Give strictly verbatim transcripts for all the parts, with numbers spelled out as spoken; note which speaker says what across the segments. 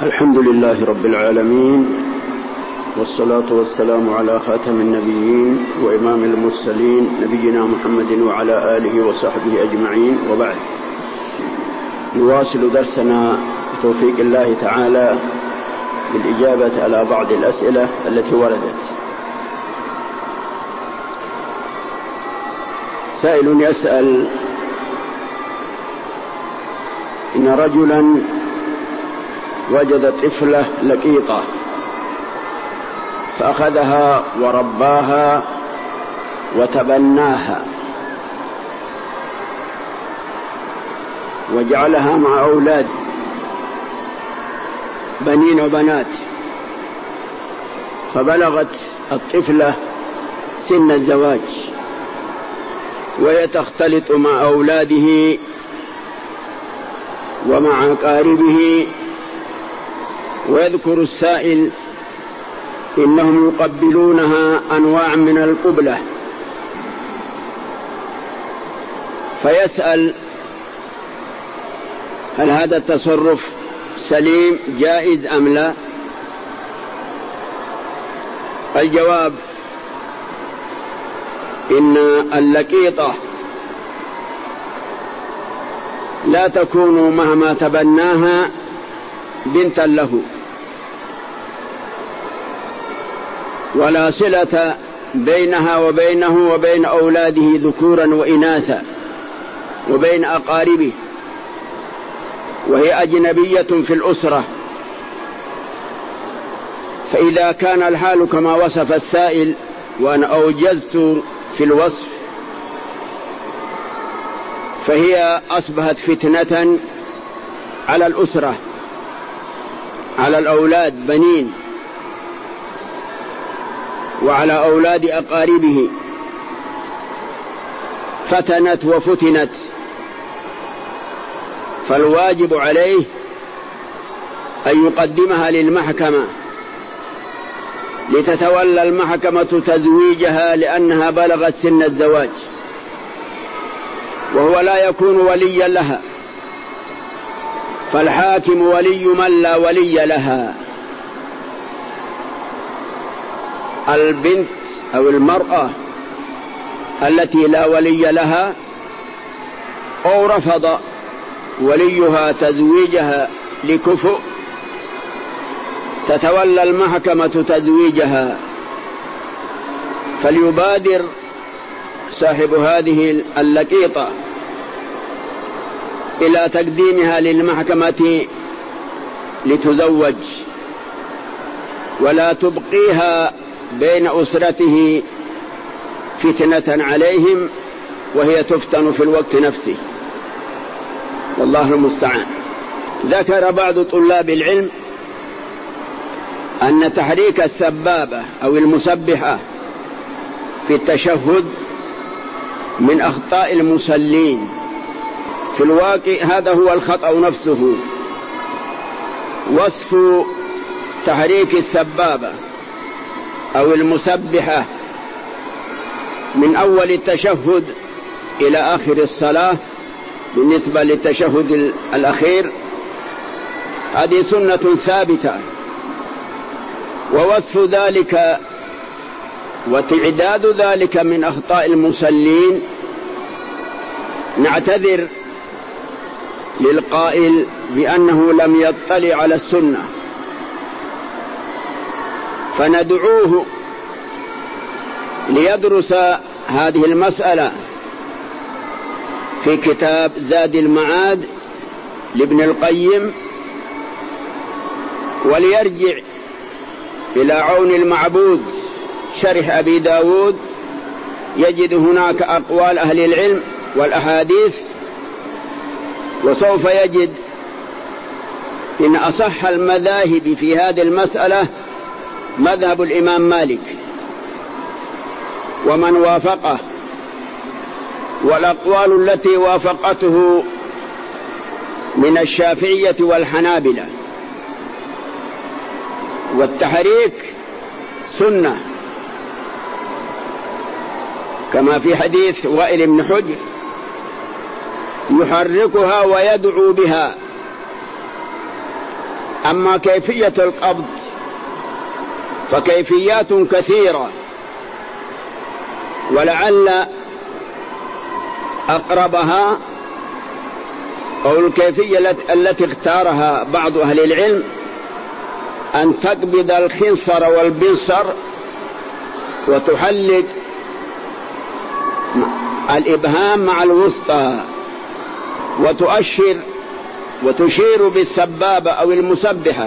Speaker 1: الحمد لله رب العالمين، والصلاة والسلام على خاتم النبيين وإمام المرسلين نبينا محمد وعلى آله وصحبه أجمعين، وبعد. نواصل درسنا بتوفيق الله تعالى بالإجابة على بعض الأسئلة التي وردت. سائل يسأل: إن رجلا وجد طفلة لقيطة فأخذها ورباها وتبناها وجعلها مع أولاد بنين وبنات، فبلغت الطفلة سن الزواج وهي تختلط مع أولاده ومع أقاربه، ويذكر السائل إنهم يقبلونها أنواع من القبلة، فيسأل: هل هذا التصرف سليم جائز أم لا؟ الجواب: إن اللقيطة لا تكون مهما تبناها بنتا له، ولا صلة بينها وبينه وبين أولاده ذكورا وإناثا وبين أقاربه، وهي أجنبية في الأسرة. فإذا كان الحال كما وصف السائل وأنا أوجزت في الوصف، فهي أصبحت فتنة على الأسرة، على الأولاد بنين، وعلى أولاد أقاربه، فتنت وفتنت. فالواجب عليه أن يقدمها للمحكمة لتتولى المحكمة تزويجها، لأنها بلغت سن الزواج، وهو لا يكون وليا لها، فالحاكم ولي من لا ولي لها. البنت أو المرأة التي لا ولي لها أو رفض وليها تزويجها لكفؤ، تتولى المحكمة تزويجها، فليبادر صاحب هذه اللقيطة إلى تقديمها للمحكمة لتزوج، ولا تبقيها بين أسرته فتنة عليهم وهي تفتن في الوقت نفسه، والله المستعان. ذكر بعض طلاب العلم أن تحريك السبابة أو المسبحة في التشهد من أخطاء المصلين. في الواقع هذا هو الخطأ نفسه. وصف تحريك السبابة أو المسبحة من أول التشهد إلى آخر الصلاة بالنسبة للتشهد الأخير هذه سنة ثابتة، ووصف ذلك وتعداد ذلك من أخطاء المصلين نعتذر للقائل بأنه لم يطلع على السنة، فندعوه ليدرس هذه المسألة في كتاب زاد المعاد لابن القيم، وليرجع إلى عون المعبود شرح أبي داود، يجد هناك أقوال أهل العلم والأحاديث، وسوف يجد إن أصح المذاهب في هذه المسألة مذهب الإمام مالك ومن وافقه، والأقوال التي وافقته من الشافعية والحنابلة. والتحريك سنة كما في حديث وائل بن حجر: يحركها ويدعو بها، أما كيفية القبض فكيفيات كثيرة، ولعل أقربها أو الكيفية التي اختارها بعض أهل العلم أن تقبض الخنصر والبنصر وتحلق الإبهام مع الوسطى وتؤشر وتشير بالسبابة أو المسبحة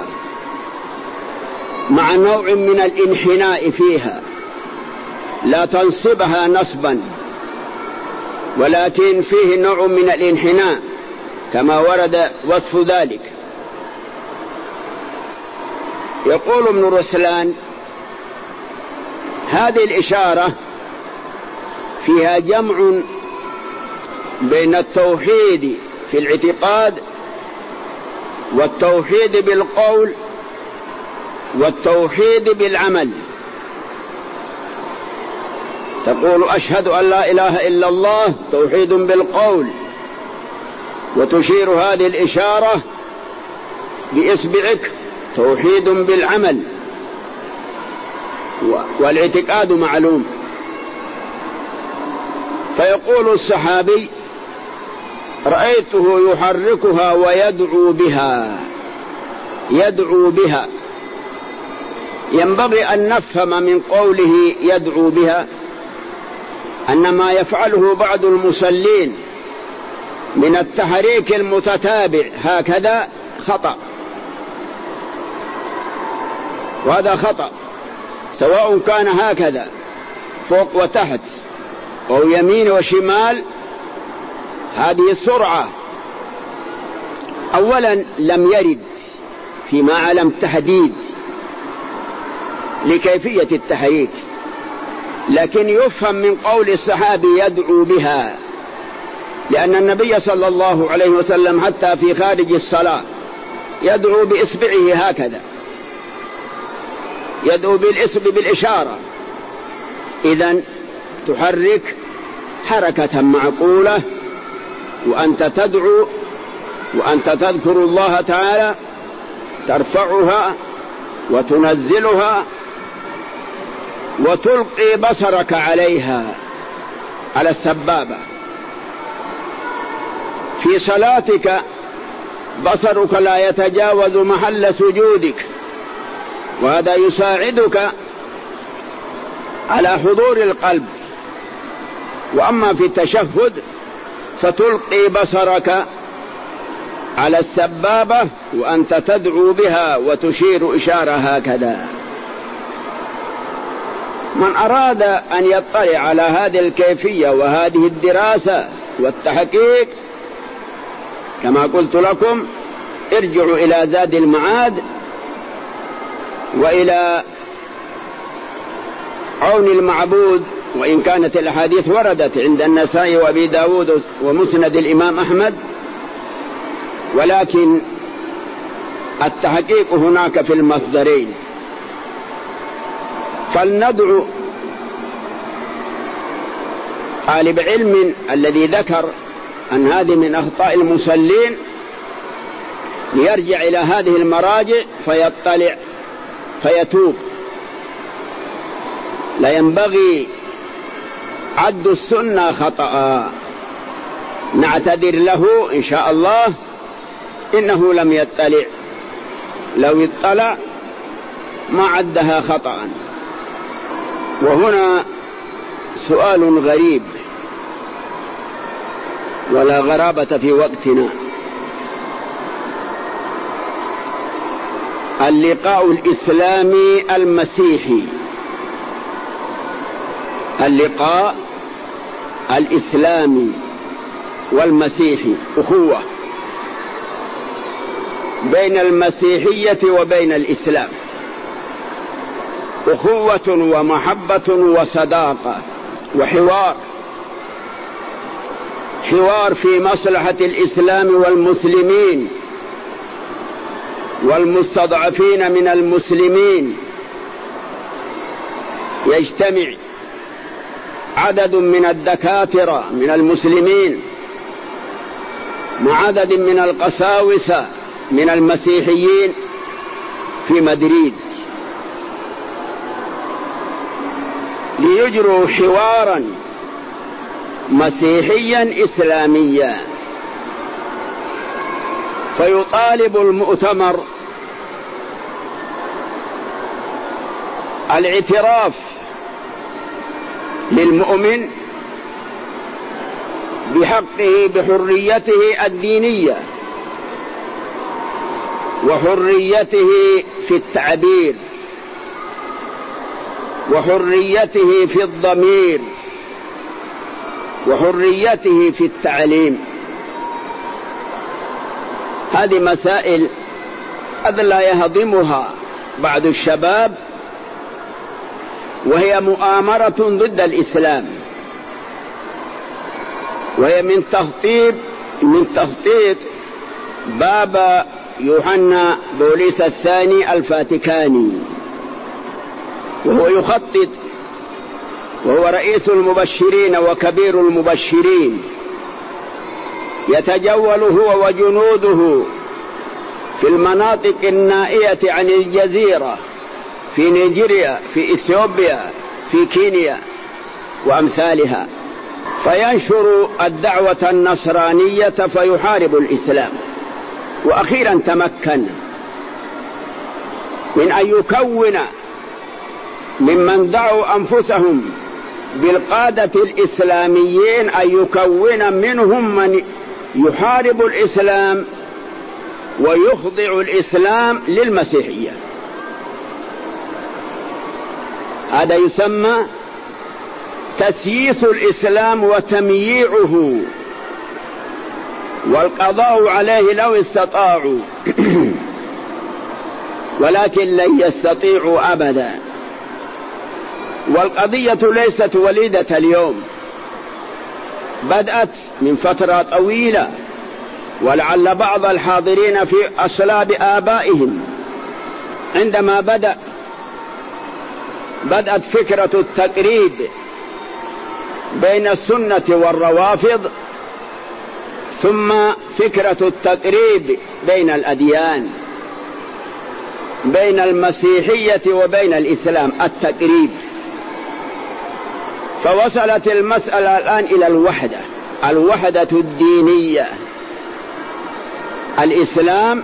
Speaker 1: مع نوع من الانحناء فيها، لا تنصبها نصبا ولكن فيه نوع من الانحناء كما ورد وصف ذلك. يقول ابن رسلان: هذه الإشارة فيها جمع بين التوحيد في الاعتقاد والتوحيد بالقول والتوحيد بالعمل. تقول أشهد أن لا إله إلا الله توحيد بالقول، وتشير هذه الإشارة بإصبعك توحيد بالعمل، والاعتقاد معلوم. فيقول الصحابي: رأيته يحركها ويدعو بها، يدعو بها. ينبغي أن نفهم من قوله يدعو بها أن ما يفعله بعض المصلين من التحريك المتتابع هكذا خطأ، وهذا خطأ، سواء كان هكذا فوق وتحت أو يمين وشمال. هذه السرعة أولا لم يرد فيما علم تحديد لكيفية التحريك، لكن يفهم من قول الصحابي يدعو بها، لأن النبي صلى الله عليه وسلم حتى في خارج الصلاة يدعو بإصبعه هكذا، يدعو بالإصبع بالإشارة. إذن تحرك حركة معقولة، وأنت تدعو وأنت تذكر الله تعالى، ترفعها وتنزلها وتلقي بصرك عليها على السبابة. في صلاتك بصرك لا يتجاوز محل سجودك، وهذا يساعدك على حضور القلب. وأما في التشهد فتلقي بصرك على السبابة وأنت تدعو بها وتشير إشارة هكذا. من أراد أن يطلع على هذه الكيفية وهذه الدراسة والتحقيق كما قلت لكم ارجعوا إلى زاد المعاد وإلى عون المعبود، وإن كانت الأحاديث وردت عند النسائي وأبي داود ومسند الإمام أحمد، ولكن التحقيق هناك في المصدرين. فلندعو طالب علم الذي ذكر أن هذه من أخطاء المصلين ليرجع إلى هذه المراجع فيطلع فيتوب. لا ينبغي عد السنة خطأ، نعتذر له إن شاء الله إنه لم يطلع، لو اطلع ما عدها خطأ. وهنا سؤال غريب ولا غرابة في وقتنا: اللقاء الإسلامي المسيحي، اللقاء الإسلامي والمسيحي أخوة بين المسيحية وبين الإسلام، أخوة ومحبة وصداقة وحوار، حوار في مصلحة الإسلام والمسلمين والمستضعفين من المسلمين. يجتمع عدد من الدكاترة من المسلمين مع عدد من القساوسة من المسيحيين في مدريد ليجروا حوارا مسيحيا إسلاميا، فيطالب المؤتمر الاعتراف للمؤمن بحقه بحريته الدينية وحريته في التعبير وحريته في الضمير وحريته في التعليم. هذه مسائل قد لا يهضمها بعض الشباب، وهي مؤامرة ضد الإسلام، وهي من تخطيط من تخطيط بابا يوحنا بوليس الثاني الفاتيكاني، وهو يخطط، وهو رئيس المبشرين وكبير المبشرين، يتجول هو وجنوده في المناطق النائية عن الجزيرة، في نيجيريا، في إثيوبيا، في كينيا وأمثالها، فينشر الدعوة النصرانية فيحارب الإسلام. وأخيرا تمكن من أن يكون ممن دعوا أنفسهم بالقادة الإسلاميين أن يكون منهم من يحارب الإسلام ويخضع الإسلام للمسيحية. هذا يسمى تسييس الإسلام وتمييعه والقضاء عليه لو استطاعوا ولكن لن يستطيعوا أبدا. والقضية ليست وليدة اليوم، بدأت من فترة طويلة، ولعل بعض الحاضرين في أصلاب آبائهم عندما بدأ بدأت فكرة التقريب بين السنة والروافض، ثم فكرة التقريب بين الأديان، بين المسيحية وبين الإسلام، التقريب. فوصلت المسألة الآن إلى الوحدة، الوحدة الدينية، الإسلام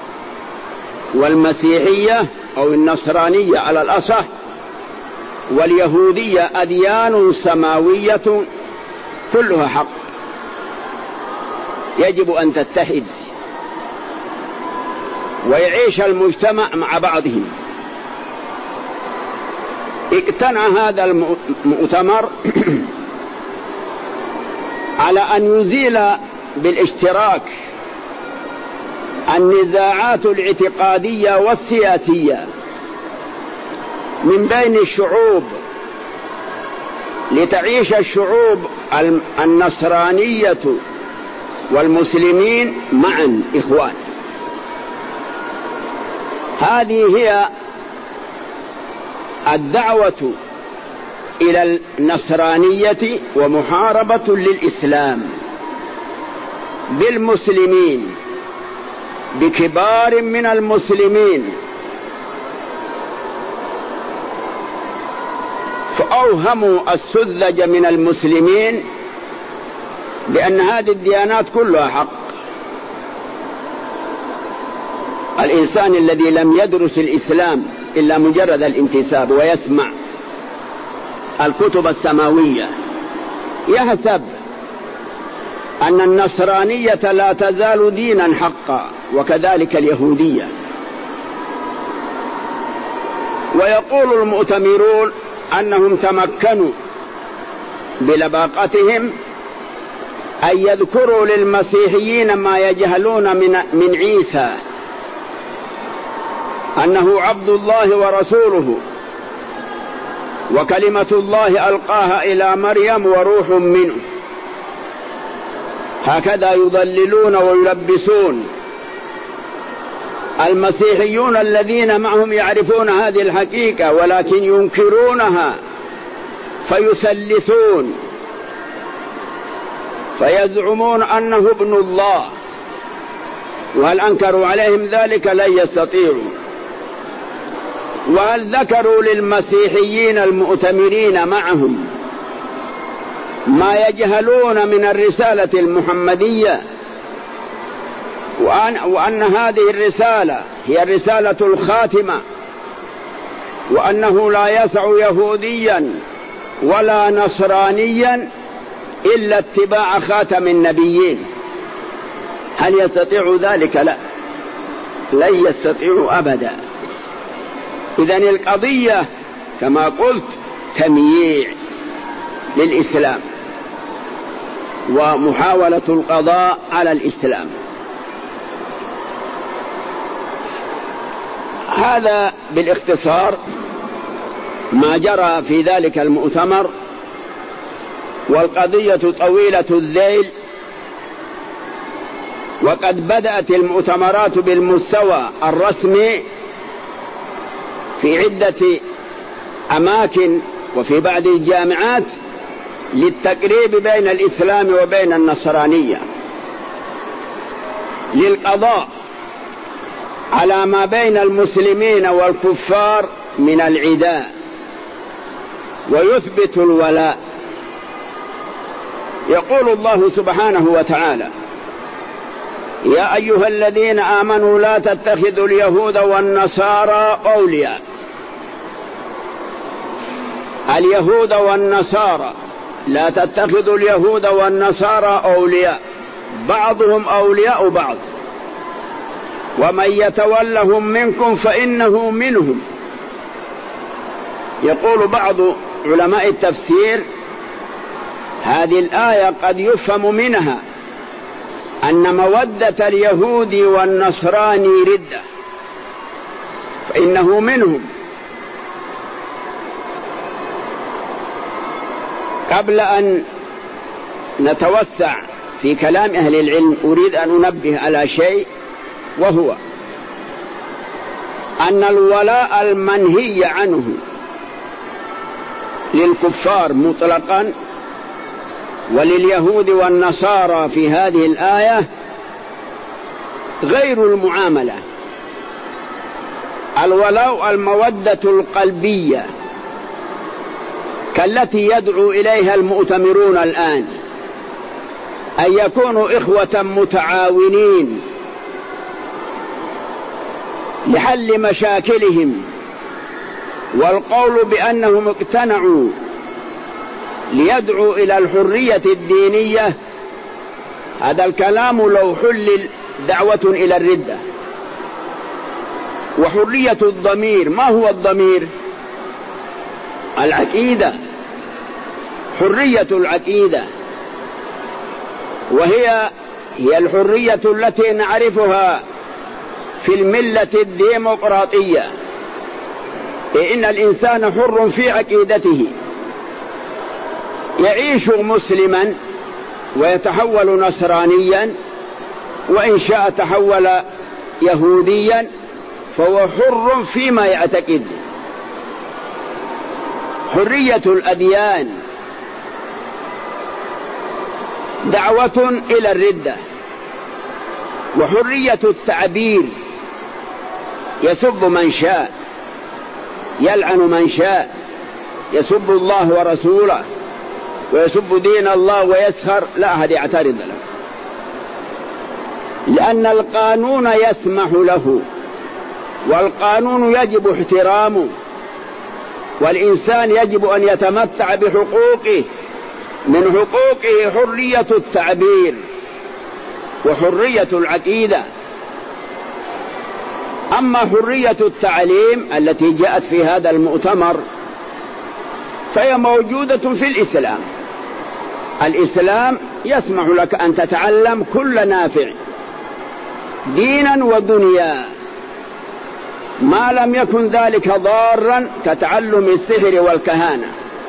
Speaker 1: والمسيحية أو النصرانية على الأصح واليهودية أديان سماوية كلها حق، يجب أن تتحد ويعيش المجتمع مع بعضهم. اقتنع هذا المؤتمر على أن يزيل بالاشتراك النزاعات الاعتقادية والسياسية من بين الشعوب، لتعيش الشعوب النصرانية والمسلمين معا إخوان. هذه هي الدعوة إلى النصرانية ومحاربة للإسلام بالمسلمين، بكبار من المسلمين. فأوهموا السذج من المسلمين بأن هذه الديانات كلها حق. الإنسان الذي لم يدرس الإسلام إلا مجرد الانتساب ويسمع الكتب السماوية يحسب أن النصرانية لا تزال دينا حقا، وكذلك اليهودية. ويقول المؤتمرون أنهم تمكنوا بلباقتهم أن يذكروا للمسيحيين ما يجهلون من, من عيسى، أنه عبد الله ورسوله وكلمة الله ألقاها إلى مريم وروح منه. هكذا يضللون ويلبسون المسيحيون الذين معهم يعرفون هذه الحقيقة ولكن ينكرونها، فيثلثون فيزعمون أنه ابن الله، وهل أنكروا عليهم ذلك لن يستطيعوا. وهل ذكروا للمسيحيين المؤتمرين معهم ما يجهلون من الرسالة المحمدية، وأن, وأن هذه الرسالة هي الرسالة الخاتمة، وأنه لا يسع يهوديا ولا نصرانيا إلا اتباع خاتم النبيين؟ هل يستطيع ذلك؟ لا، لن يستطيع أبدا. إذن القضية كما قلت تمييع للإسلام ومحاولة القضاء على الإسلام. هذا بالاختصار ما جرى في ذلك المؤتمر، والقضية طويلة الذيل، وقد بدأت المؤتمرات بالمستوى الرسمي في عدة أماكن وفي بعض الجامعات للتقريب بين الإسلام وبين النصرانية، للقضاء على ما بين المسلمين والكفار من العداء، ويثبت الولاء. يقول الله سبحانه وتعالى: يا أيها الذين آمنوا لا تتخذوا اليهود والنصارى أولياء. اليهود والنصارى، لا تتخذوا اليهود والنصارى أولياء، بعضهم أولياء بعض، ومن يتولهم منكم فإنه منهم. يقول بعض علماء التفسير: هذه الآية قد يفهم منها أن مودة اليهود والنصراني ردة، فإنه منهم. قبل أن نتوسع في كلام أهل العلم أريد أن أنبه على شيء، وهو أن الولاء المنهي عنه للكفار مطلقا ولليهود والنصارى في هذه الآية غير المعاملة. الولاء المودة القلبية كالتي يدعو إليها المؤتمرون الآن، أن يكونوا إخوة متعاونين لحل مشاكلهم، والقول بأنهم اقتنعوا ليدعوا إلى الحرية الدينية، هذا الكلام لو حلل دعوة إلى الردة. وحرية الضمير، ما هو الضمير؟ العقيدة، حرية العقيدة، وهي هي الحرية التي نعرفها في الملة الديمقراطية، إن الإنسان حر في عقيدته، يعيش مسلما ويتحول نصرانيا، وإن شاء تحول يهوديا، فهو حر فيما يعتقد. حرية الأديان دعوة إلى الردة. وحرية التعبير، يسب من شاء، يلعن من شاء، يسب الله ورسوله ويسب دين الله ويسخر، لا أحد يعترض له، لأن القانون يسمح له، والقانون يجب احترامه، والإنسان يجب أن يتمتع بحقوقه. من حقوقه حرية التعبير وحرية العقيدة. أما حرية التعليم التي جاءت في هذا المؤتمر فهي موجودة في الإسلام. الإسلام يسمح لك أن تتعلم كل نافع دينا ودنيا، ما لم يكن ذلك ضارا كتعلم السحر والكهانة.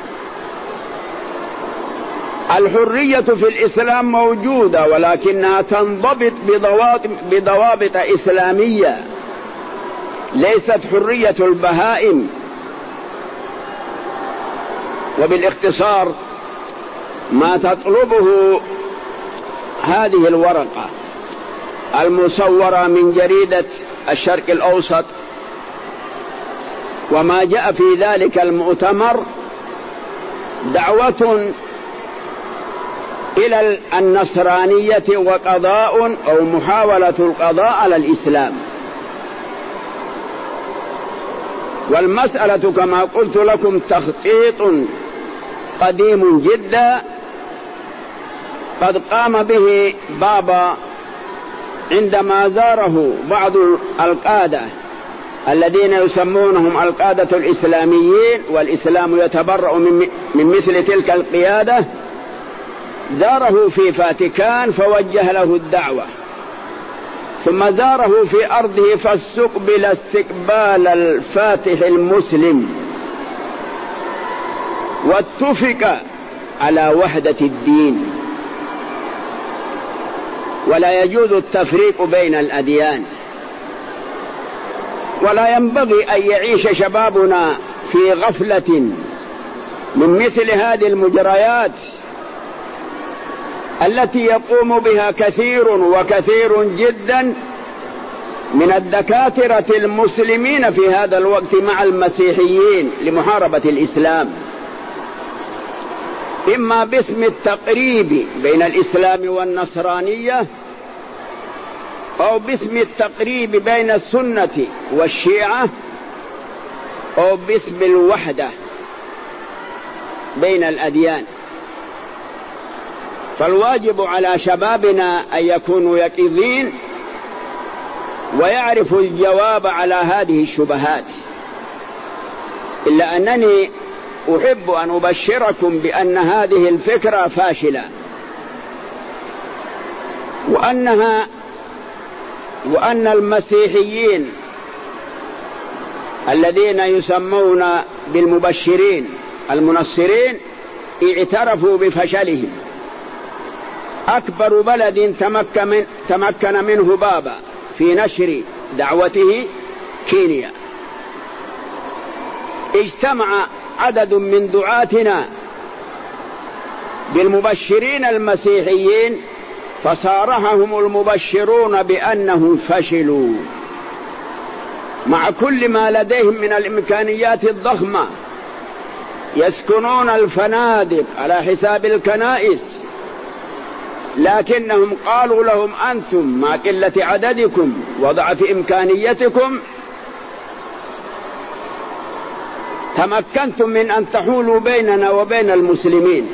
Speaker 1: الحرية في الإسلام موجودة، ولكنها تنضبط بضوابط, بضوابط إسلامية، ليست حرية البهائم. وبالاختصار ما تطلبه هذه الورقة المصورة من جريدة الشرق الأوسط وما جاء في ذلك المؤتمر دعوة إلى النصرانية وقضاء أو محاولة القضاء على الإسلام. والمسألة كما قلت لكم تخطيط قديم جدا قد قام به بابا عندما زاره بعض القادة الذين يسمونهم القادة الإسلاميين، والإسلام يتبرأ من مثل تلك القيادة. زاره في فاتيكان فوجه له الدعوة، ثم زاره في أرضه فاستقبل استقبال الفاتح المسلم، واتفق على وحدة الدين، ولا يجوز التفريق بين الأديان، ولا ينبغي أن يعيش شبابنا في غفلة من مثل هذه المجريات التي يقوم بها كثير وكثير جدا من الدكاترة المسلمين في هذا الوقت مع المسيحيين لمحاربة الإسلام، إما باسم التقريب بين الإسلام والنصرانية، أو باسم التقريب بين السنة والشيعة، أو باسم الوحدة بين الأديان. فالواجب على شبابنا أن يكونوا يقظين ويعرفوا الجواب على هذه الشبهات. إلا أنني أحب أن أبشركم بأن هذه الفكرة فاشلة، وأنها وأن المسيحيين الذين يسمون بالمبشرين المنصرين اعترفوا بفشلهم. أكبر بلد تمكن, تمكن منه بابا في نشر دعوته كينيا. اجتمع عدد من دعاتنا بالمبشرين المسيحيين فصارحهم المبشرون بأنهم فشلوا، مع كل ما لديهم من الإمكانيات الضخمة، يسكنون الفنادق على حساب الكنائس، لكنهم قالوا لهم أنتم مع قلة عددكم وضعف إمكانيتكم تمكنتم من أن تحولوا بيننا وبين المسلمين،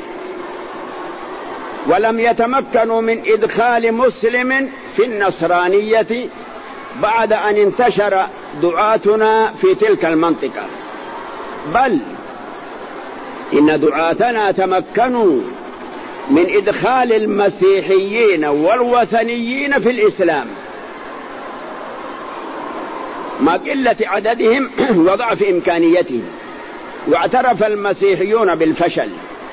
Speaker 1: ولم يتمكنوا من إدخال مسلم في النصرانية بعد أن انتشر دعاتنا في تلك المنطقة، بل إن دعاتنا تمكنوا من إدخال المسيحيين والوثنيين في الإسلام مع قلة عددهم وضعف إمكانيتهم. واعترف المسيحيون بالفشل،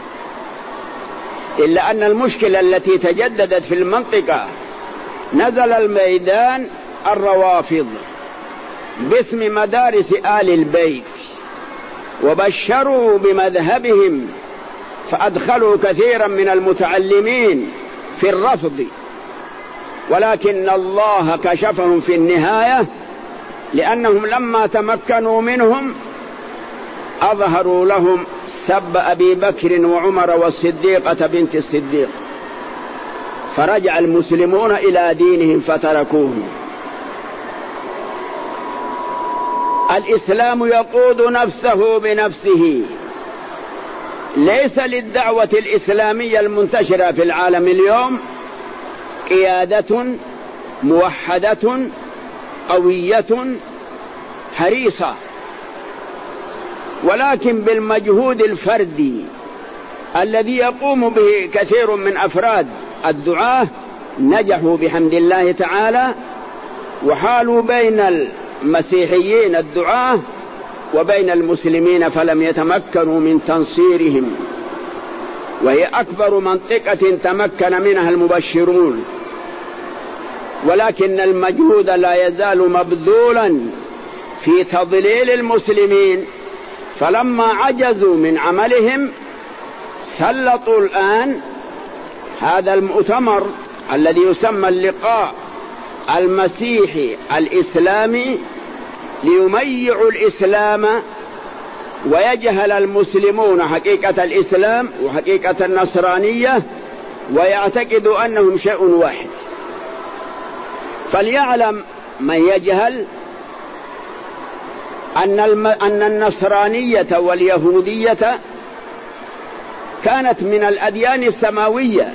Speaker 1: إلا أن المشكلة التي تجددت في المنطقة نزل الميدان الروافض باسم مدارس آل البيت وبشروا بمذهبهم، فأدخلوا كثيرا من المتعلمين في الرفض، ولكن الله كشفهم في النهاية، لأنهم لما تمكنوا منهم أظهروا لهم سب أبي بكر وعمر والصديقة بنت الصديق، فرجع المسلمون إلى دينهم فتركوه. الإسلام يقود نفسه بنفسه، ليس للدعوة الإسلامية المنتشرة في العالم اليوم قيادة موحدة قوية حريصة، ولكن بالمجهود الفردي الذي يقوم به كثير من أفراد الدعاة نجحوا بحمد الله تعالى، وحالوا بين المسيحيين الدعاة وبين المسلمين فلم يتمكنوا من تنصيرهم، وهي أكبر منطقة تمكن منها المبشرون. ولكن المجهود لا يزال مبذولا في تضليل المسلمين، فلما عجزوا من عملهم سلطوا الآن هذا المؤتمر الذي يسمى اللقاء المسيحي الإسلامي ليميعوا الإسلام ويجهل المسلمون حقيقة الإسلام وحقيقة النصرانية ويعتقدوا أنهم شيء واحد. فليعلم من يجهل أن النصرانية واليهودية كانت من الأديان السماوية،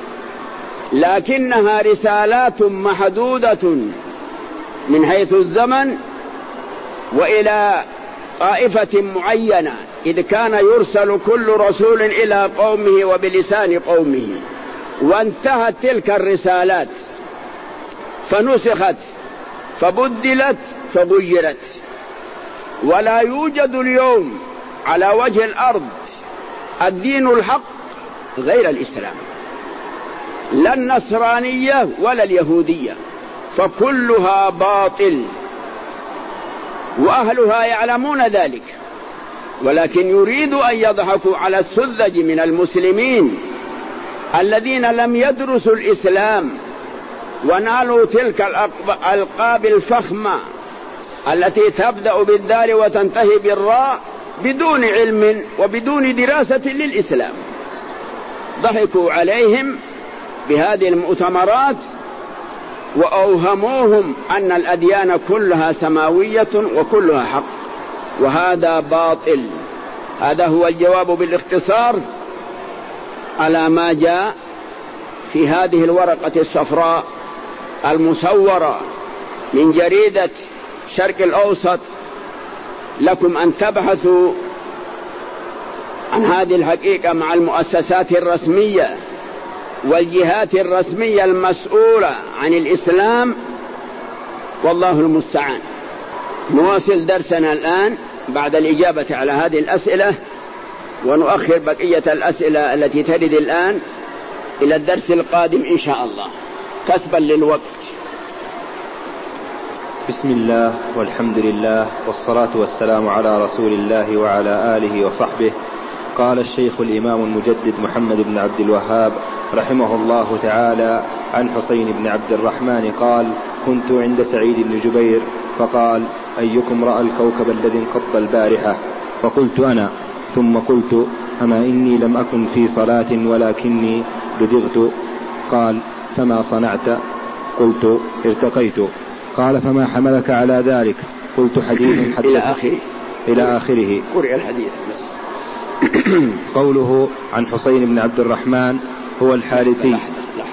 Speaker 1: لكنها رسالات محدودة من حيث الزمن وإلى طائفة معينة، إذ كان يرسل كل رسول إلى قومه وبلسان قومه، وانتهت تلك الرسالات فنسخت فبدلت فغيرت. ولا يوجد اليوم على وجه الأرض الدين الحق غير الإسلام، لا النصرانية ولا اليهودية، فكلها باطل وأهلها يعلمون ذلك، ولكن يريدوا أن يضحكوا على السذج من المسلمين الذين لم يدرسوا الإسلام ونالوا تلك الألقاب الفخمة التي تبدأ بالدال وتنتهي بالراء بدون علم وبدون دراسة للإسلام. ضحكوا عليهم بهذه المؤتمرات وأوهموهم أن الأديان كلها سماوية وكلها حق، وهذا باطل. هذا هو الجواب بالاختصار على ما جاء في هذه الورقة الصفراء المصورة من جريدة الشرق الأوسط. لكم أن تبحثوا عن هذه الحقيقة مع المؤسسات الرسمية والجهات الرسمية المسؤولة عن الإسلام، والله المستعان. نواصل درسنا الآن بعد الإجابة على هذه الأسئلة، ونؤخر بقية الأسئلة التي ترد الآن إلى الدرس القادم إن شاء الله كسبا للوقت.
Speaker 2: بسم الله والحمد لله والصلاة والسلام على رسول الله وعلى آله وصحبه. قال الشيخ الإمام المجدد محمد بن عبد الوهاب رحمه الله تعالى عن حسين بن عبد الرحمن قال: كنت عند سعيد بن جبير فقال: أيكم رأى الكوكب الذي انقض البارحة؟ فقلت: أنا. ثم قلت: أما إني لم أكن في صلاة ولكني لدغت. قال: فما صنعت؟ قلت: ارتقيت. قال: فما حملك على ذلك؟ قلت: حديث حدث
Speaker 1: إلى آخره
Speaker 2: إلى آخره.
Speaker 1: قرئ الحديث بس.
Speaker 2: قوله عن حسين بن عبد الرحمن هو الحارثي.
Speaker 1: لحظة لحظة.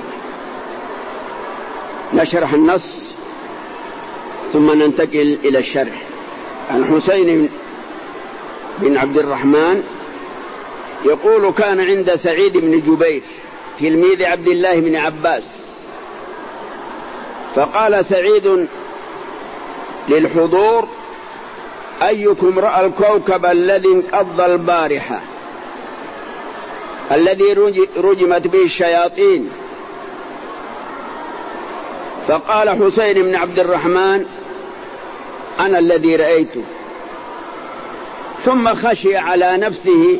Speaker 1: نشرح النص ثم ننتقل إلى الشرح. عن حسين بن عبد الرحمن يقول: كان عند سعيد بن جبير تلميذ عبد الله بن عباس، فقال سعيد للحضور: أيكم رأى الكوكب الذي انقض البارحة الذي رجمت به الشياطين؟ فقال حسين بن عبد الرحمن: أنا الذي رأيته. ثم خشي على نفسه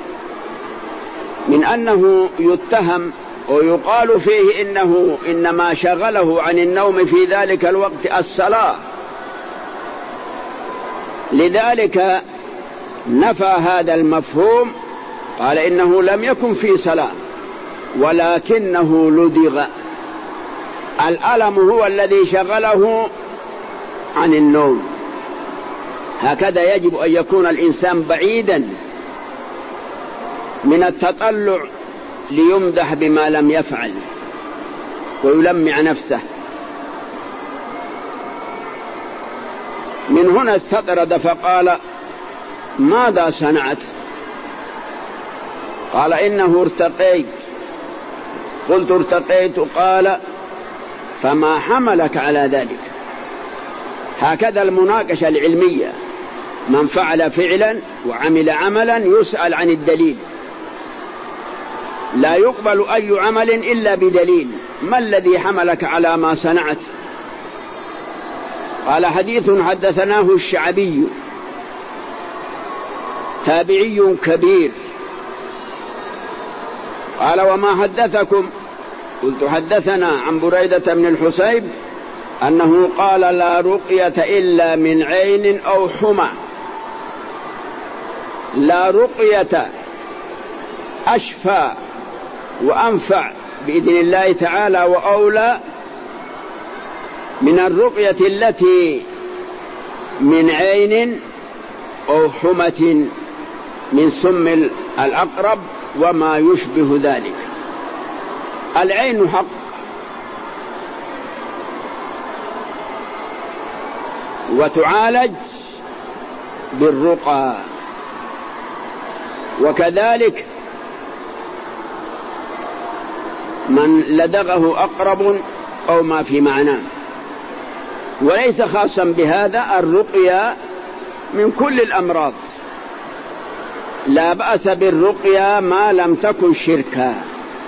Speaker 1: من أنه يتهم ويقال فيه إنه إنما شغله عن النوم في ذلك الوقت الصلاة، لذلك نفى هذا المفهوم، قال إنه لم يكن في صلاة ولكنه لدغ. الألم هو الذي شغله عن النوم. هكذا يجب أن يكون الإنسان بعيدا من التطلع ليمدح بما لم يفعل ويلمع نفسه. من هنا استطرد فقال: ماذا صنعت؟ قال: إنه ارتقيت. قلت: ارتقيت. قال: فما حملك على ذلك؟ هكذا المناقشة العلمية، من فعل فعلا وعمل عملا يسأل عن الدليل، لا يقبل أي عمل إلا بدليل. ما الذي حملك على ما صنعت؟ قال: حديث حدثناه الشعبي تابعي كبير. قال: وما حدثكم؟ قلت: حدثنا عن بريدة بن الحصيب أنه قال لا رقية إلا من عين أو حمى. لا رقية أشفى وأنفع بإذن الله تعالى وأولى من الرقية التي من عين أو حمة من سم العقرب وما يشبه ذلك. العين حق وتعالج بالرقى، وكذلك من لدغه أقرب أو ما في معناه. وليس خاصا بهذا، الرقية من كل الأمراض، لا بأس بالرقية ما لم تكن شركا.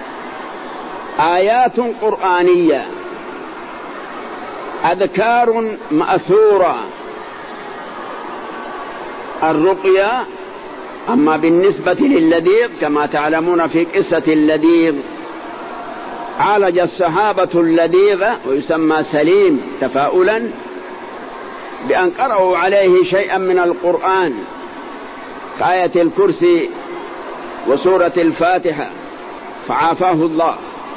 Speaker 1: آيات قرآنية، أذكار مأثورة، الرقية. أما بالنسبة للذيغ كما تعلمون في قصة اللذيغ، عالج الصحابة اللذيغ ويسمى سليم تفاؤلا بأن قرأوا عليه شيئا من القرآن كآية الكرسي وسورة الفاتحة فعافاه الله.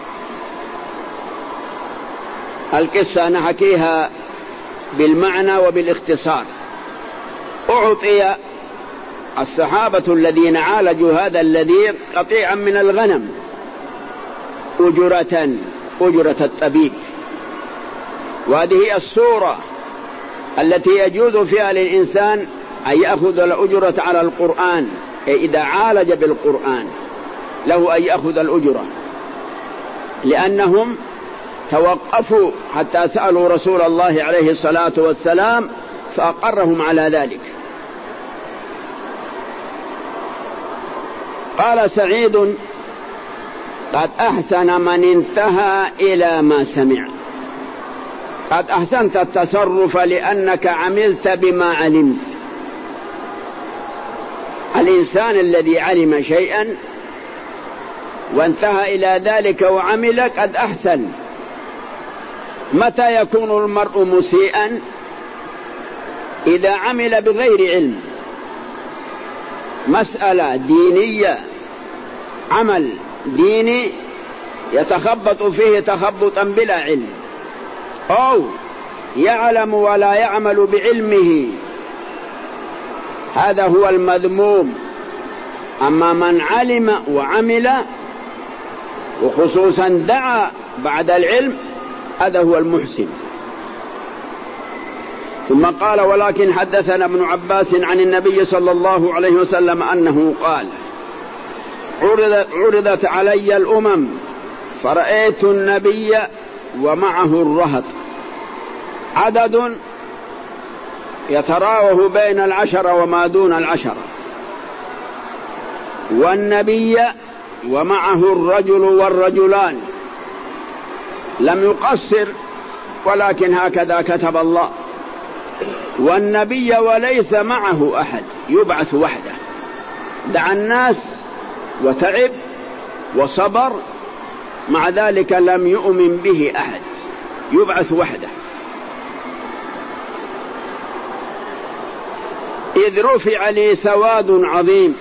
Speaker 1: القصة نحكيها بالمعنى وبالاختصار. أعطي الصحابة الذين عالجوا هذا اللذيغ قطيعا من الغنم أجرة أجرة الطبيب، وهذه الصورة التي يجوز فيها للإنسان أن يأخذ الأجرة على القرآن. إذا عالج بالقرآن له أن يأخذ الأجرة، لأنهم توقفوا حتى سألوا رسول الله عليه الصلاة والسلام فأقرهم على ذلك. قال سعيد قد أحسن من انتهى إلى ما سمع. قد أحسنت التصرف لأنك عملت بما علمت. الإنسان الذي علم شيئا وانتهى إلى ذلك وعمل قد أحسن. متى يكون المرء مسيئا؟ إذا عمل بغير علم، مسألة دينية، عمل ديني يتخبط فيه تخبطا بلا علم، أو يعلم ولا يعمل بعلمه، هذا هو المذموم. أما من علم وعمل وخصوصا دعا بعد العلم هذا هو المحسن. ثم قال ولكن حدثنا ابن عباس عن النبي صلى الله عليه وسلم أنه قال عرضت, عرضت علي الأمم فرأيت النبي ومعه الرهط، عدد يتراوح بين العشرة وما دون العشرة، والنبي ومعه الرجل والرجلان، لم يقصر ولكن هكذا كتب الله. والنبي وليس معه أحد، يبعث وحده، دعا الناس وتعب وصبر، مع ذلك لم يؤمن به أحد، يبعث وحده. إذ رفع لي سواد عظيم،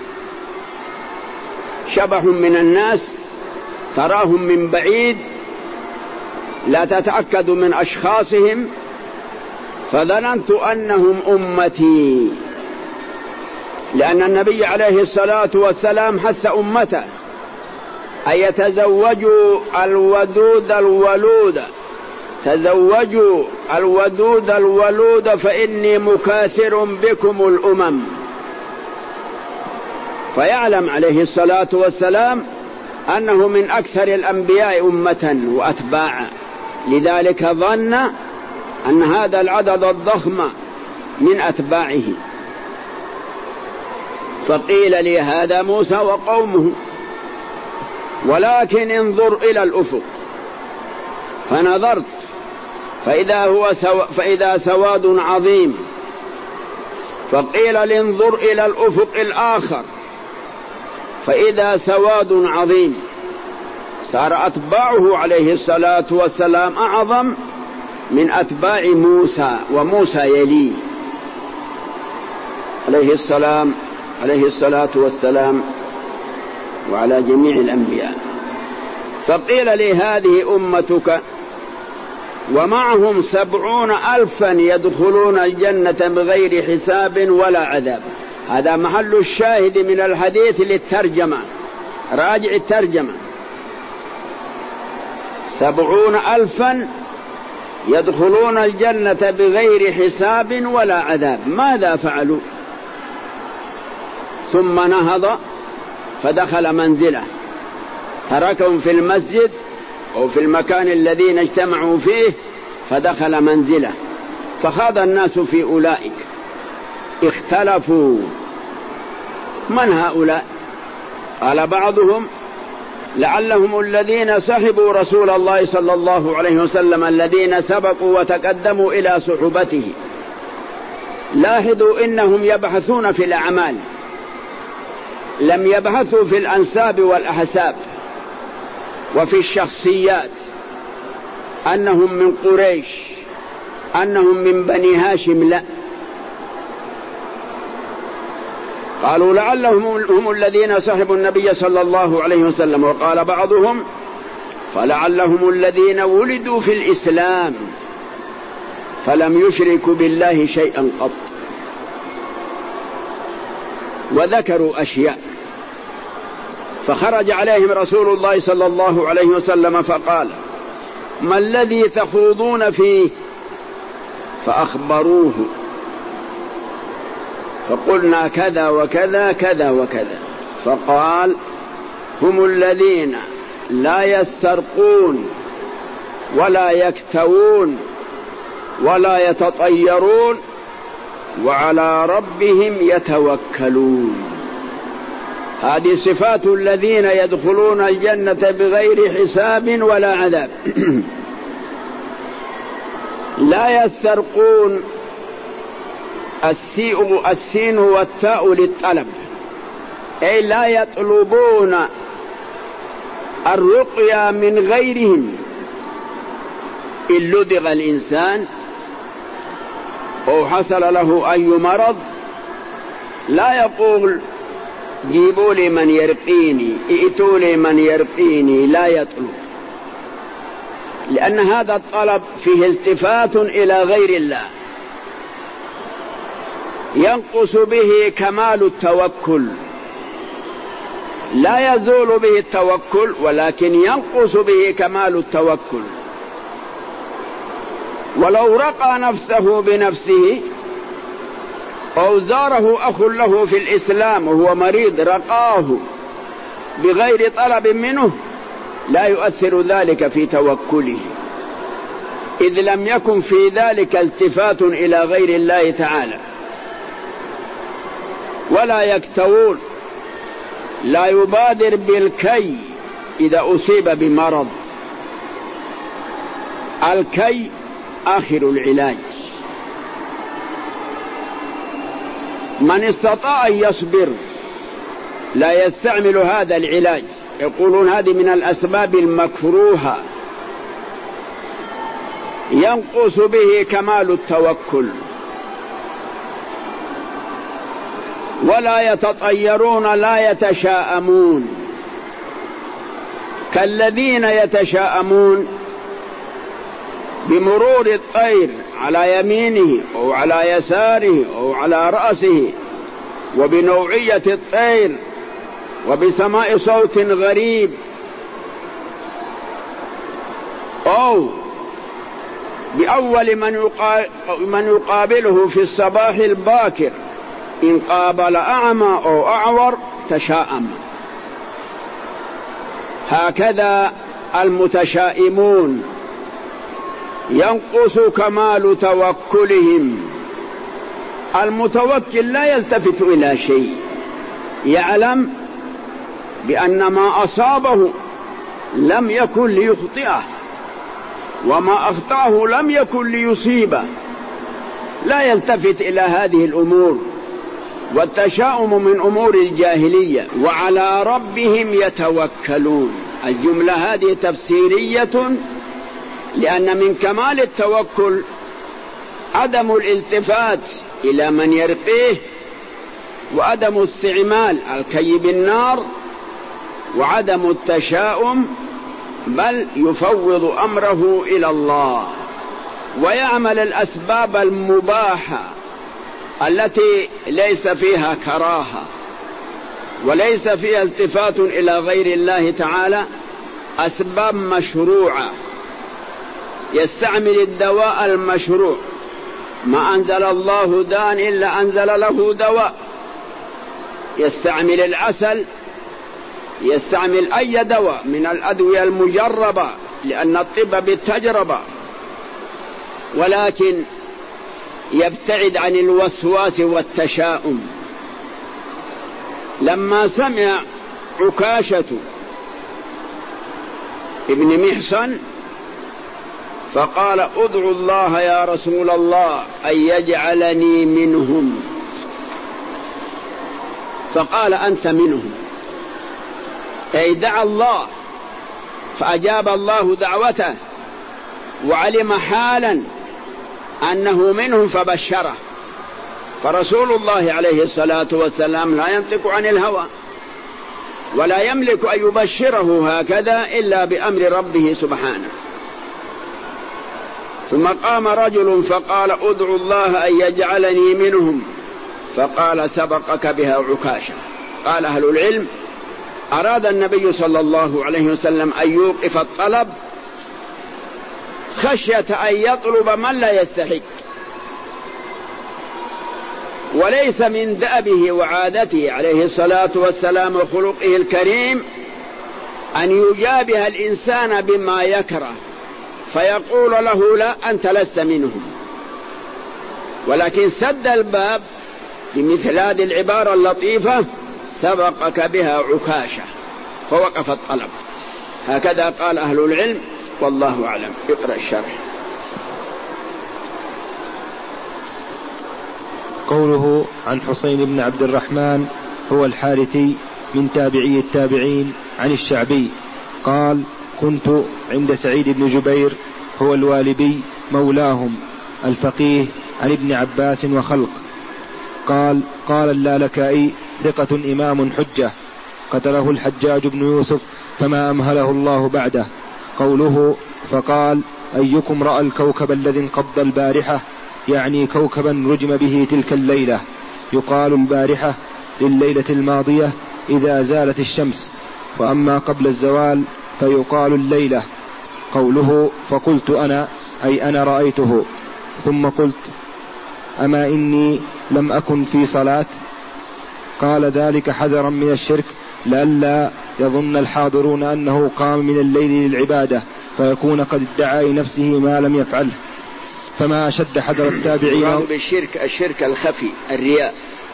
Speaker 1: شبح من الناس تراهم من بعيد لا تتأكد من أشخاصهم، فظننت أنهم أمتي، لأن النبي عليه الصلاة والسلام حث أمته أن يتزوجوا الودود الولود، تزوجوا الودود الولود فإني مكاثر بكم الأمم. فيعلم عليه الصلاة والسلام أنه من أكثر الأنبياء أمة وأتباعا، لذلك ظن أن هذا العدد الضخم من أتباعه. فقيل لي هذا موسى وقومه، ولكن انظر إلى الأفق. فنظرت فإذا هو سو... فإذا سواد عظيم. فقيل لانظر إلى الأفق الآخر فإذا سواد عظيم. صار أتباعه عليه الصلاة والسلام أعظم من أتباع موسى، وموسى يليه عليه السلام عليه الصلاة والسلام وعلى جميع الأنبياء. فقيل لي هذه أمتك ومعهم سبعون ألفا يدخلون الجنة بغير حساب ولا عذاب. هذا محل الشاهد من الحديث للترجمة، راجع الترجمة. سبعون ألفا يدخلون الجنة بغير حساب ولا عذاب. ماذا فعلوا؟ ثم نهض فدخل منزله، تركهم في المسجد أو في المكان الذين اجتمعوا فيه، فدخل منزله فخاض الناس في أولئك، اختلفوا من هؤلاء؟ قال بعضهم لعلهم الذين صحبوا رسول الله صلى الله عليه وسلم الذين سبقوا وتقدموا إلى صحبته. لاحظوا إنهم يبحثون في الأعمال، لم يبحثوا في الأنساب والأحساب وفي الشخصيات، أنهم من قريش، أنهم من بني هاشم، لا. قالوا لعلهم هم الذين صحبوا النبي صلى الله عليه وسلم. وقال بعضهم فلعلهم الذين ولدوا في الإسلام فلم يشركوا بالله شيئا قط. وذكروا أشياء، فخرج عليهم رسول الله صلى الله عليه وسلم فقال ما الذي تخوضون فيه؟ فأخبروه، فقلنا كذا وكذا كذا وكذا. فقال هم الذين لا يسترقون ولا يكتوون ولا يتطيرون وعلى ربهم يتوكلون. هذه صفات الذين يدخلون الجنة بغير حساب ولا عذاب. لا يسترقون، السين والتاء للطلب، أي لا يطلبون الرقية من غيرهم. إن لدغ الإنسان أو حصل له أي مرض لا يقول جيبوا لي من يرقيني، ائتوا لي من يرقيني، لا يطلب، لأن هذا الطلب فيه التفات إلى غير الله، ينقص به كمال التوكل. لا يزول به التوكل ولكن ينقص به كمال التوكل. ولو رقى نفسه بنفسه أو زاره أخ له في الإسلام وهو مريض رقاه بغير طلب منه لا يؤثر ذلك في توكله، إذ لم يكن في ذلك التفات إلى غير الله تعالى. ولا يكتوون، لا يبادر بالكي إذا أصيب بمرض. الكي آخر العلاج. من استطاع أن يصبر لا يستعمل هذا العلاج، يقولون هذه من الأسباب المكروهة، ينقص به كمال التوكل. ولا يتطيرون، لا يتشاءمون، كالذين يتشاءمون بمرور الطير على يمينه أو على يساره أو على رأسه، وبنوعية الطير، وبسماع صوت غريب، أو بأول من يقابله في الصباح الباكر، إن قابل أعمى أو أعور تشاءم. هكذا المتشائمون ينقص كمال توكلهم. المتوكل لا يلتفت إلى شيء، يعلم بأن ما أصابه لم يكن ليخطئه وما أخطأه لم يكن ليصيبه، لا يلتفت إلى هذه الأمور. والتشاؤم من أمور الجاهلية. وعلى ربهم يتوكلون، الجملة هذه تفسيرية لأن من كمال التوكل عدم الالتفات إلى من يرقيه، وعدم استعمال الكي بالنار، وعدم التشاؤم، بل يفوض أمره إلى الله ويعمل الأسباب المباحة التي ليس فيها كراهة وليس فيها التفات إلى غير الله تعالى، أسباب مشروعة. يستعمل الدواء المشروع، ما أنزل الله داء إلا أنزل له دواء. يستعمل العسل، يستعمل أي دواء من الأدوية المجربة، لأن الطب بالتجربة، ولكن يبتعد عن الوسواس والتشاؤم. لما سمع عكاشة ابن محصن فقال: ادعو الله يا رسول الله أن يجعلني منهم. فقال: أنت منهم، أي دعا الله فأجاب الله دعوته، وعلم حالا أنه منهم فبشره. فرسول الله عليه الصلاة والسلام لا ينطق عن الهوى، ولا يملك أن يبشره هكذا إلا بأمر ربه سبحانه. ثم قام رجل فقال: ادعو الله أن يجعلني منهم. فقال: سبقك بها عكاشة. قال أهل العلم: أراد النبي صلى الله عليه وسلم أن يوقف الطلب خشية أن يطلب من لا يستحق، وليس من دأبه وعادته عليه الصلاة والسلام وخلقه الكريم أن يجابه الإنسان بما يكره فيقول له: لا، أنت لست منهم. ولكن سد الباب بمثل هذه العبارة اللطيفة: سبقك بها عكاشة، فوقف الطلب. هكذا قال أهل العلم، والله أعلم. اقرأ الشرح.
Speaker 2: قوله: عن حسين بن عبد الرحمن هو الحارثي من تابعي التابعين عن الشعبي قال: كنت عند سعيد بن جبير هو الوالبي مولاهم الفقيه عن ابن عباس وخلق. قال: قال اللالكائي ثقة إمام حجة، قتله الحجاج بن يوسف فما أمهله الله بعده. قوله: فقال: أيكم رأى الكوكب الذي انقض البارحة، يعني كوكبا رجم به تلك الليلة. يقال البارحة لليلة الماضية إذا زالت الشمس، وأما قبل الزوال فيقال الليلة. قوله: فقلت أنا، أي أنا رأيته. ثم قلت: أما إني لم أكن في صلاة. قال: ذلك حذرا من الشرك، لئلا يظن الحاضرون أنه قام من الليل للعبادة فيكون قد ادعى لنفسه ما لم يفعله. فما أشد حذر التابعين
Speaker 1: بالشرك الشرك الخفي، الرياء،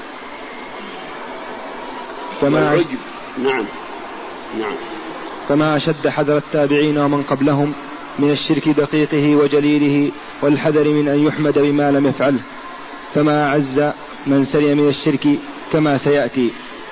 Speaker 2: فما
Speaker 1: والعجب. نعم نعم.
Speaker 2: فما أشد حذر التابعين ومن قبلهم من الشرك دقيقه وجليله والحذر من أن يحمد بما لم يفعله. فما أعز من سلم من الشرك كما سيأتي.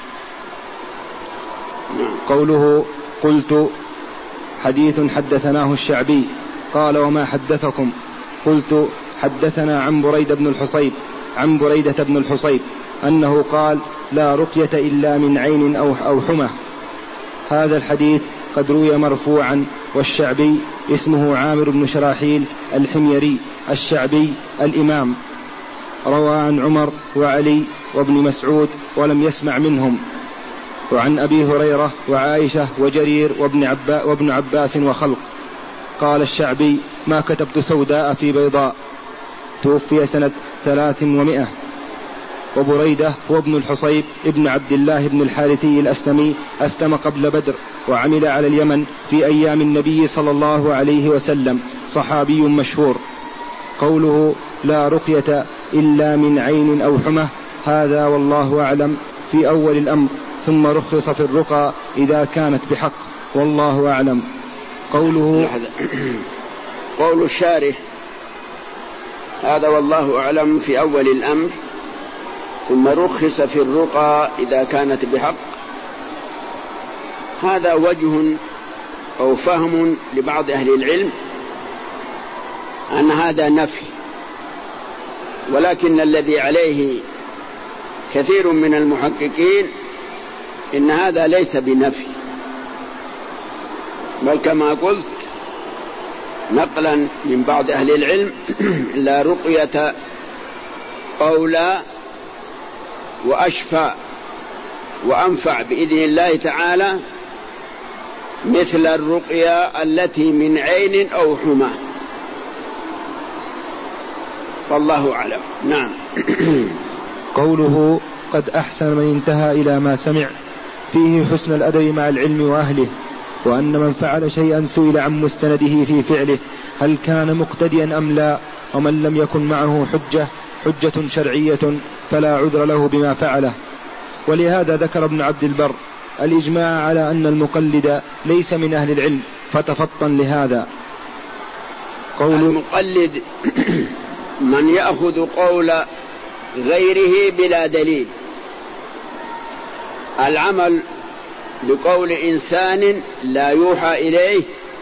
Speaker 2: قوله: قلت حديث حدثناه الشعبي. قال: وما حدثكم؟ قلت: حدثنا عن بريدة بن الحصيب عن بريدة بن الحصيب أنه قال: لا رقية إلا من عين أو حمى. هذا الحديث قد روي مرفوعا، والشعبي اسمه عامر بن شراحيل الحميري الشعبي الإمام، روى عن عمر وعلي وابن مسعود ولم يسمع منهم، وعن أبي هريرة وعائشة وجرير وابن, عبا وابن عباس وخلق. قال الشعبي: ما كتبت سوداء في بيضاء. توفي سنة ثلاث ومئة. وبريدة هو ابن الحصيب ابن عبد الله بن الحارثي الأسلمي، أسلم قبل بدر وعمل على اليمن في أيام النبي صلى الله عليه وسلم، صحابي مشهور. قوله: لا رقية إلا من عين أو حمى، هذا والله أعلم في أول الأمر، ثم رخص في الرقى إذا كانت بحق، والله أعلم. قوله
Speaker 1: قول الشارح: هذا والله أعلم في أول الأمر، ثم رخص في الرقى إذا كانت بحق. هذا وجه أو فهم لبعض أهل العلم أن هذا نفي، ولكن الذي عليه كثير من المحققين إن هذا ليس بنفي، بل كما قلت نقلا من بعض أهل العلم لا رقية أولى وأشفى وأنفع بإذن الله تعالى مثل الرقية التي من عين أو حمى، والله أعلم. نعم.
Speaker 2: قوله قد أحسن من انتهى إلى ما سمع فيه حسن الأدب مع العلم وأهله، وأن من فعل شيئا سئل عن مستنده في فعله هل كان مقتديا أم لا، ومن لم يكن معه حجة حجة شرعية فلا عذر له بما فعله. ولهذا ذكر ابن عبد البر الإجماع على أن المقلد ليس من أهل العلم فتفطن لهذا.
Speaker 1: قول المقلد من يأخذ قول غيره بلا دليل، العمل بقول إنسان لا يوحى إليه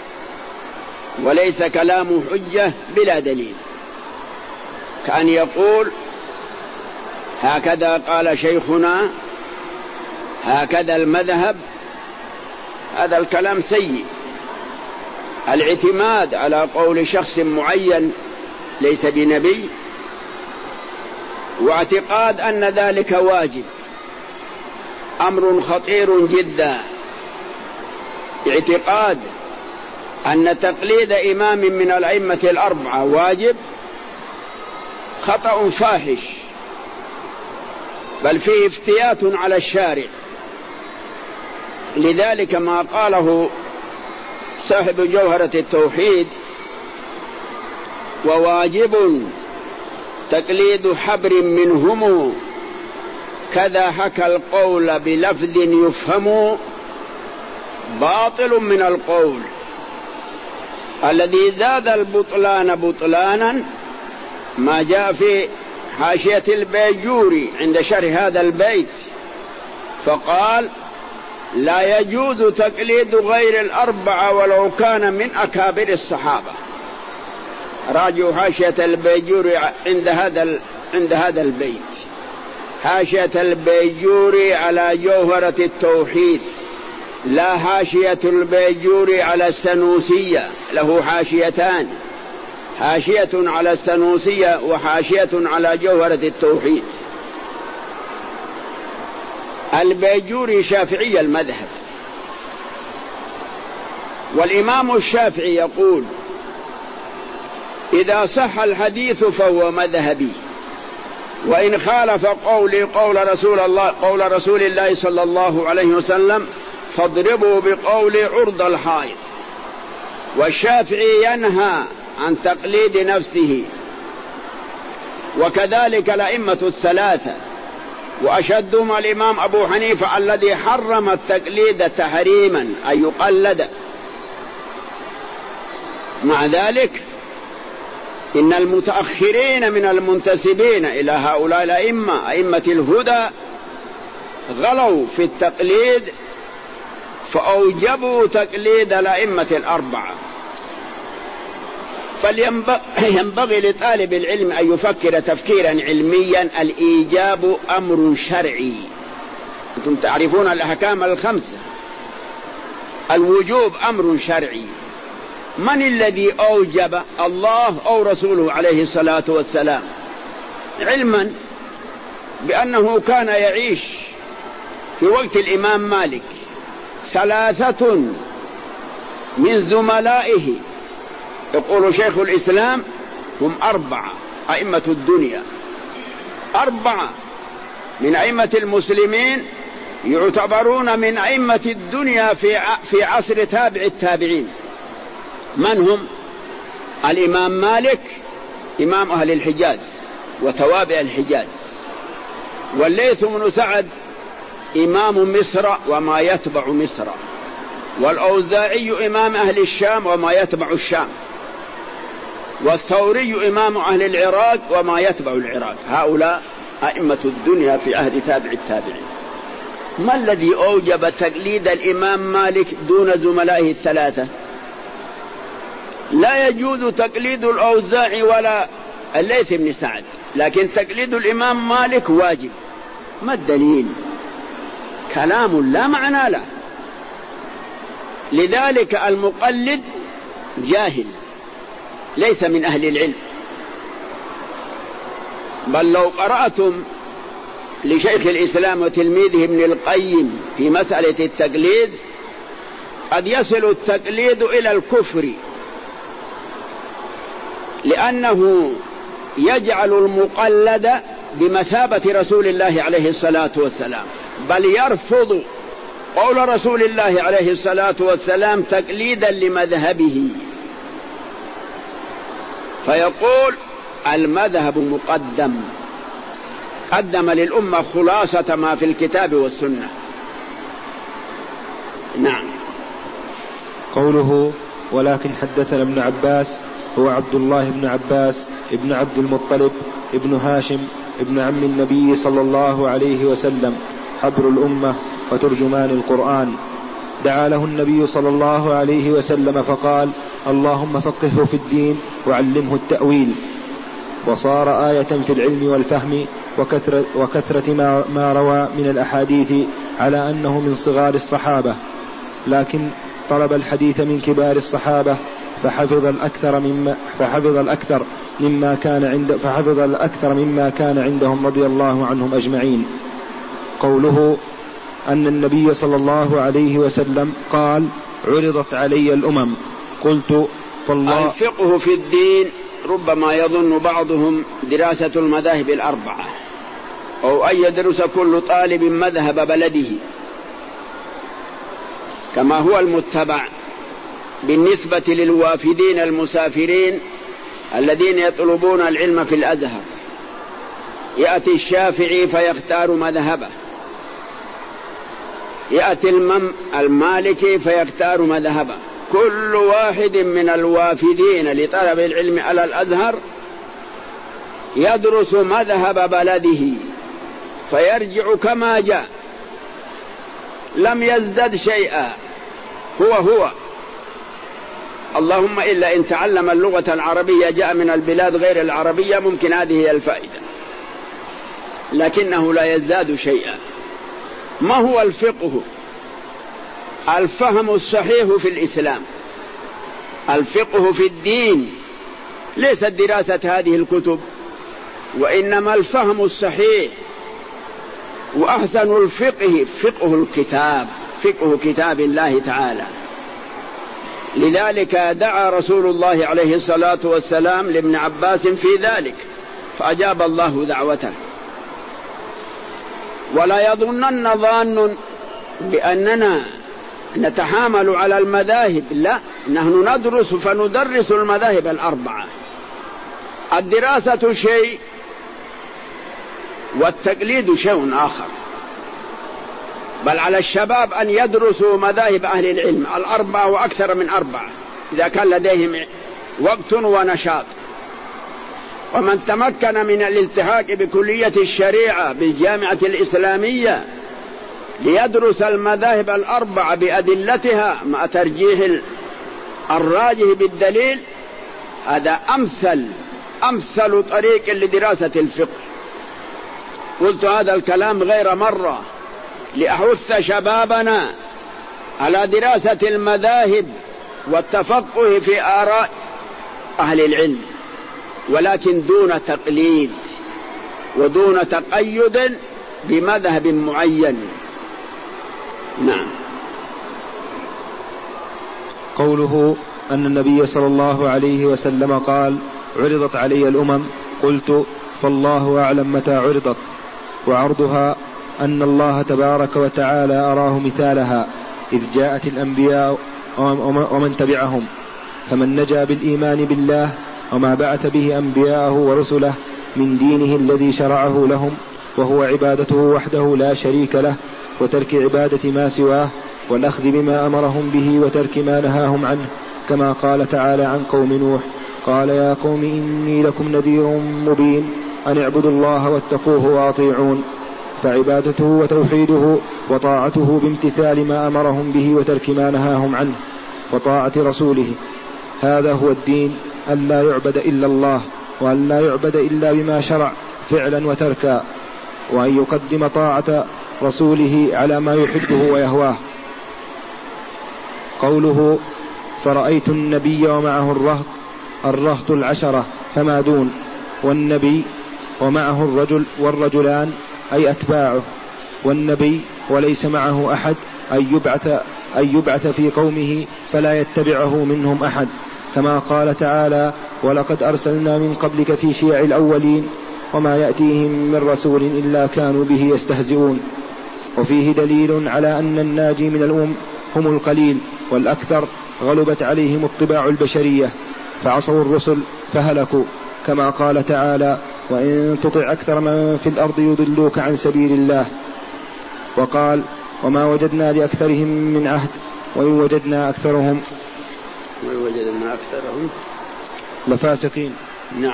Speaker 1: وليس كلامه حجة بلا دليل، كأن يقول هكذا قال شيخنا، هكذا المذهب، هذا الكلام سيء. الاعتماد على قول شخص معين ليس بنبي، واعتقاد أن ذلك واجب أمر خطير جدا. اعتقاد أن تقليد إمام من الأئمة الأربعة واجب خطأ فاحش، بل فيه افتيات على الشارع. لذلك ما قاله صاحب جوهرة التوحيد وواجب تقليد حبر منهم كذا حكى القول بلفظ يفهم باطل من القول الذي زاد البطلان بطلانا ما جاء في حاشية البيجوري عند شرح هذا البيت، فقال لا يجوز تقليد غير الأربعة ولو كان من أكابر الصحابة. راجعوا حاشية البيجوري عند هذا عند هذا البيت، حاشية البيجوري على جوهرة التوحيد، لا حاشية البيجوري على السنوسية، له حاشيتان، حاشية على السنوسية وحاشية على جوهرة التوحيد. البيجوري شافعي المذهب، والإمام الشافعي يقول إذا صح الحديث فهو مذهبي، وإن خالف قولي قول رسول الله قول رسول الله صلى الله عليه وسلم فاضربوا بقولي عرض الحائط. والشافعي ينهى عن تقليد نفسه، وكذلك الأئمة الثلاثة، وأشدهم الإمام أبو حنيفة الذي حرم التقليد تحريما أن يقلد. مع ذلك إن المتأخرين من المنتسبين إلى هؤلاء الأئمة أئمة الهدى غلوا في التقليد فأوجبوا تقليد الأئمة الأربعة. فلينبغي لطالب العلم أن يفكر تفكيرا علميا. الإيجاب أمر شرعي، أنتم تعرفون الأحكام الخمسة، الوجوب أمر شرعي. من الذي أوجب؟ الله أو رسوله عليه الصلاة والسلام، علما بأنه كان يعيش في وقت الإمام مالك ثلاثة من زملائه، يقول شيخ الإسلام هم أربعة أئمة الدنيا، أربعة من أئمة المسلمين يعتبرون من أئمة الدنيا في في عصر تابع التابعين. من هم؟ الإمام مالك إمام أهل الحجاز وتوابع الحجاز، والليث بن سعد إمام مصر وما يتبع مصر، والأوزاعي إمام أهل الشام وما يتبع الشام، والثوري إمام أهل العراق وما يتبع العراق. هؤلاء أئمة الدنيا في عهد تابع التابعين. ما الذي أوجب تقليد الإمام مالك دون زملائه الثلاثة؟ لا يجوز تقليد الأوزاعي ولا الليث بن سعد، لكن تقليد الإمام مالك واجب. ما الدليل؟ كلام لا معنى له. لذلك المقلد جاهل ليس من أهل العلم. بل لو قرأتم لشيخ الإسلام وتلميذه ابن القيم في مسألة التقليد قد يصل التقليد إلى الكفر، لأنه يجعل المقلد بمثابة رسول الله عليه الصلاة والسلام، بل يرفض قول رسول الله عليه الصلاة والسلام تقليدا لمذهبه، فيقول المذهب مقدم، قدم للأمة خلاصة ما في الكتاب والسنة. نعم.
Speaker 2: قوله ولكن حدثنا ابن عباس هو عبد الله بن عباس ابن عبد المطلب ابن هاشم ابن عم النبي صلى الله عليه وسلم، حبر الأمة وترجمان القرآن. دعا له النبي صلى الله عليه وسلم فقال اللهم فقهه في الدين وعلمه التأويل، وصار آية في العلم والفهم وكثرة, وكثرة ما, ما روى من الأحاديث على أنه من صغار الصحابة، لكن طلب الحديث من كبار الصحابة فحفظ الأكثر مما فحفظ الأكثر مما كان عند فحفظ الأكثر مما كان عندهم رضي الله عنهم أجمعين. قوله أن النبي صلى الله عليه وسلم قال عرضت علي الأمم، قلت فالله.
Speaker 1: الفقه في الدين ربما يظن بعضهم دراسة المذاهب الأربعة أو أن يدرس كل طالب مذهب بلده كما هو المتبع بالنسبة للوافدين المسافرين الذين يطلبون العلم في الأزهر. يأتي الشافعي فيختار مذهبه، يأتي المالكي فيختار مذهبه. كل واحد من الوافدين لطلب العلم على الأزهر يدرس مذهب بلده فيرجع كما جاء، لم يزدد شيئا، هو هو. اللهم إلا إن تعلم اللغة العربية جاء من البلاد غير العربية، ممكن هذه هي الفائدة، لكنه لا يزداد شيئا. ما هو الفقه؟ الفهم الصحيح في الإسلام، الفقه في الدين، ليست دراسة هذه الكتب، وإنما الفهم الصحيح. وأحسن الفقه فقه الكتاب، فقه كتاب الله تعالى. لذلك دعا رسول الله عليه الصلاة والسلام لابن عباس في ذلك فأجاب الله دعوته. ولا يظنن ظان بأننا نتحامل على المذاهب، لا، نحن ندرس فندرس المذاهب الأربعة. الدراسة شيء والتقليد شيء آخر. بل على الشباب أن يدرسوا مذاهب أهل العلم الأربعة وأكثر من أربعة إذا كان لديهم وقت ونشاط. ومن تمكن من الالتحاق بكلية الشريعة بالجامعة الإسلامية ليدرس المذاهب الأربعة بأدلتها مع ترجيح الراجح بالدليل، هذا أمثل أمثل طريق لدراسة الفقه. قلت هذا الكلام غير مرة لأحث شبابنا على دراسة المذاهب والتفقه في آراء أهل العلم، ولكن دون تقليد ودون تقيد بمذهب معين. نعم.
Speaker 2: قوله أن النبي صلى الله عليه وسلم قال عرضت علي الأمم، قلت فالله أعلم متى عرضت. وعرضها أن الله تبارك وتعالى أراه مثالها إذ جاءت الأنبياء ومن تبعهم، فمن نجا بالإيمان بالله وما بعث به أنبياءه ورسله من دينه الذي شرعه لهم، وهو عبادته وحده لا شريك له، وترك عبادة ما سواه، والأخذ بما أمرهم به وترك ما نهاهم عنه، كما قال تعالى عن قوم نوح قال يا قوم إني لكم نذير مبين أن اعبدوا الله واتقوه وأطيعون. فعبادته وتوحيده وطاعته بامتثال ما أمرهم به وترك ما نهاهم عنه، وطاعة رسوله. هذا هو الدين، أن لا يعبد إلا الله، وأن لا يعبد إلا بما شرع فعلا وتركا، وأن يقدم طاعة رسوله على ما يحبه ويهواه. قوله فرأيت النبي ومعه الرهط، الرهط العشرة فما دون، والنبي ومعه الرجل والرجلان أي أتباعه، والنبي وليس معه أحد أن يبعث, أن يبعث في قومه فلا يتبعه منهم أحد، كما قال تعالى ولقد أرسلنا من قبلك في شيع الأولين وما يأتيهم من رسول إلا كانوا به يستهزئون. وفيه دليل على أن الناجي من الأمم هم القليل، والأكثر غلبت عليهم الطباع البشرية فعصوا الرسل فهلكوا، كما قال تعالى وإن تطع أكثر من في الأرض يضلوك عن سبيل الله. وقال وما وجدنا لأكثرهم من عهد وإن وجدنا أكثرهم
Speaker 1: وإن وجدنا أكثرهم
Speaker 2: لفاسقين.
Speaker 1: نعم.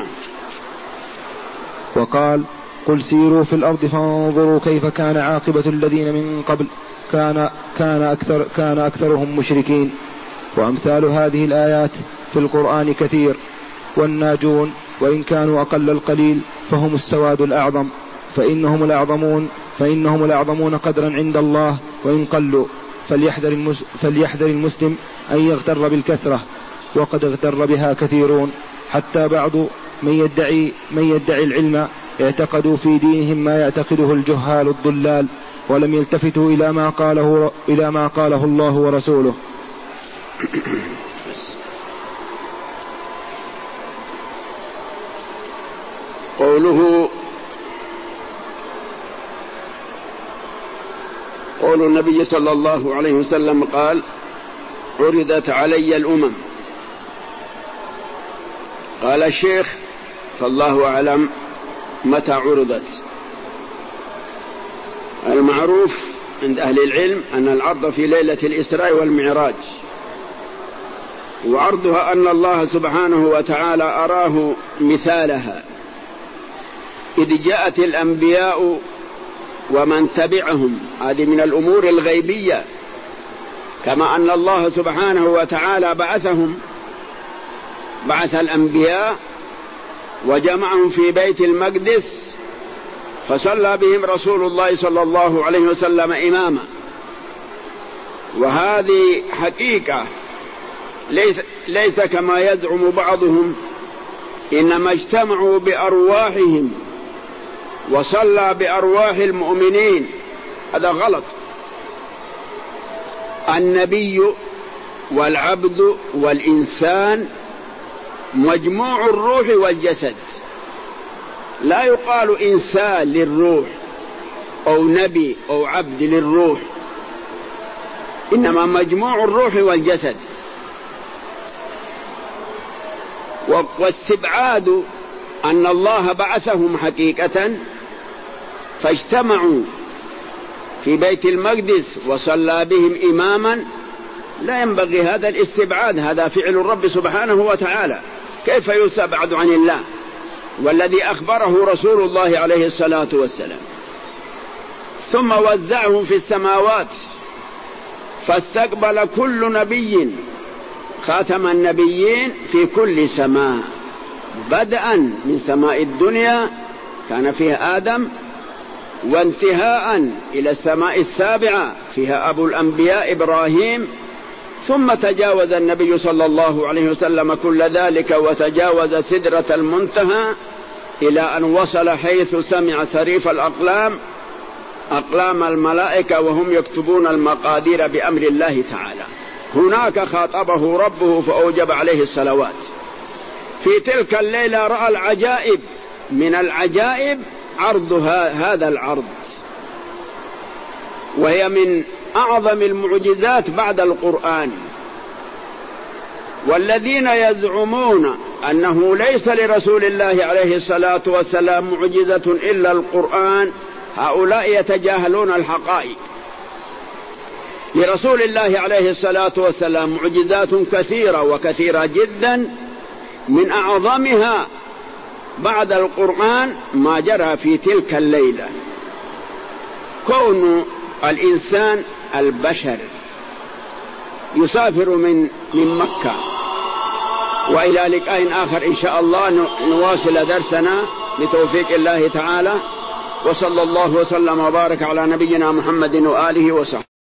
Speaker 2: وقال قل سيروا في الأرض فانظروا كيف كان عاقبة الذين من قبل كان, كان, أكثر كان أكثرهم مشركين. وأمثال هذه الآيات في القرآن كثير، والناجون وإن كانوا أقل القليل فهم السواد الأعظم، فإنهم الأعظمون فإنهم الأعظمون قدرا عند الله وإن قلوا. فليحذر, فليحذر المسلم أن يغتر بالكثرة، وقد اغتر بها كثيرون، حتى بعض من يدعي, من يدعي العلم اعتقدوا في دينهم ما يعتقده الجهال الضلال، ولم يلتفتوا إلى ما قاله, إلى ما قاله الله ورسوله.
Speaker 1: قوله قول النبي صلى الله عليه وسلم قال عرضت علي الأمم. قال الشيخ فالله أعلم متى عرضت. المعروف عند أهل العلم أن العرض في ليلة الإسراء والمعراج، وعرضها أن الله سبحانه وتعالى أراه مثالها إذ جاءت الأنبياء ومن تبعهم، هذه من الأمور الغيبية، كما أن الله سبحانه وتعالى بعثهم بعث الأنبياء وجمعهم في بيت المقدس فصلى بهم رسول الله صلى الله عليه وسلم إماما. وهذه حقيقة ليس, ليس كما يزعم بعضهم إنما اجتمعوا بأرواحهم وصلى بأرواح المؤمنين، هذا غلط. النبي والعبد والإنسان مجموع الروح والجسد، لا يقال إنسان للروح أو نبي أو عبد للروح، إنما مجموع الروح والجسد. واستبعاد أن الله بعثهم حقيقة فاجتمعوا في بيت المقدس وصلى بهم إماما، لا ينبغي هذا الاستبعاد، هذا فعل الرب سبحانه وتعالى، كيف يستبعد عن الله والذي أخبره رسول الله عليه الصلاة والسلام. ثم وزعهم في السماوات فاستقبل كل نبي خاتم النبيين في كل سماء، بدءا من سماء الدنيا كان فيها آدم، وانتهاء إلى السماء السابعة فيها أبو الأنبياء إبراهيم، ثم تجاوز النبي صلى الله عليه وسلم كل ذلك وتجاوز سدرة المنتهى إلى أن وصل حيث سمع صريف الأقلام، أقلام الملائكة وهم يكتبون المقادير بأمر الله تعالى. هناك خاطبه ربه فأوجب عليه الصلوات. في تلك الليلة رأى العجائب، من العجائب عرضها هذا العرض، وهي من أعظم المعجزات بعد القرآن. والذين يزعمون أنه ليس لرسول الله عليه الصلاة والسلام معجزة إلا القرآن، هؤلاء يتجاهلون الحقائق. لرسول الله عليه الصلاة والسلام معجزات كثيرة وكثيرة جدا، من أعظمها بعد القرآن ما جرى في تلك الليلة. كون الإنسان البشر يسافر من من مكة وإلى لقاء آخر إن شاء الله نواصل درسنا بتوفيق الله تعالى، وصلى الله وسلم وبارك على نبينا محمد وآله وصحبه.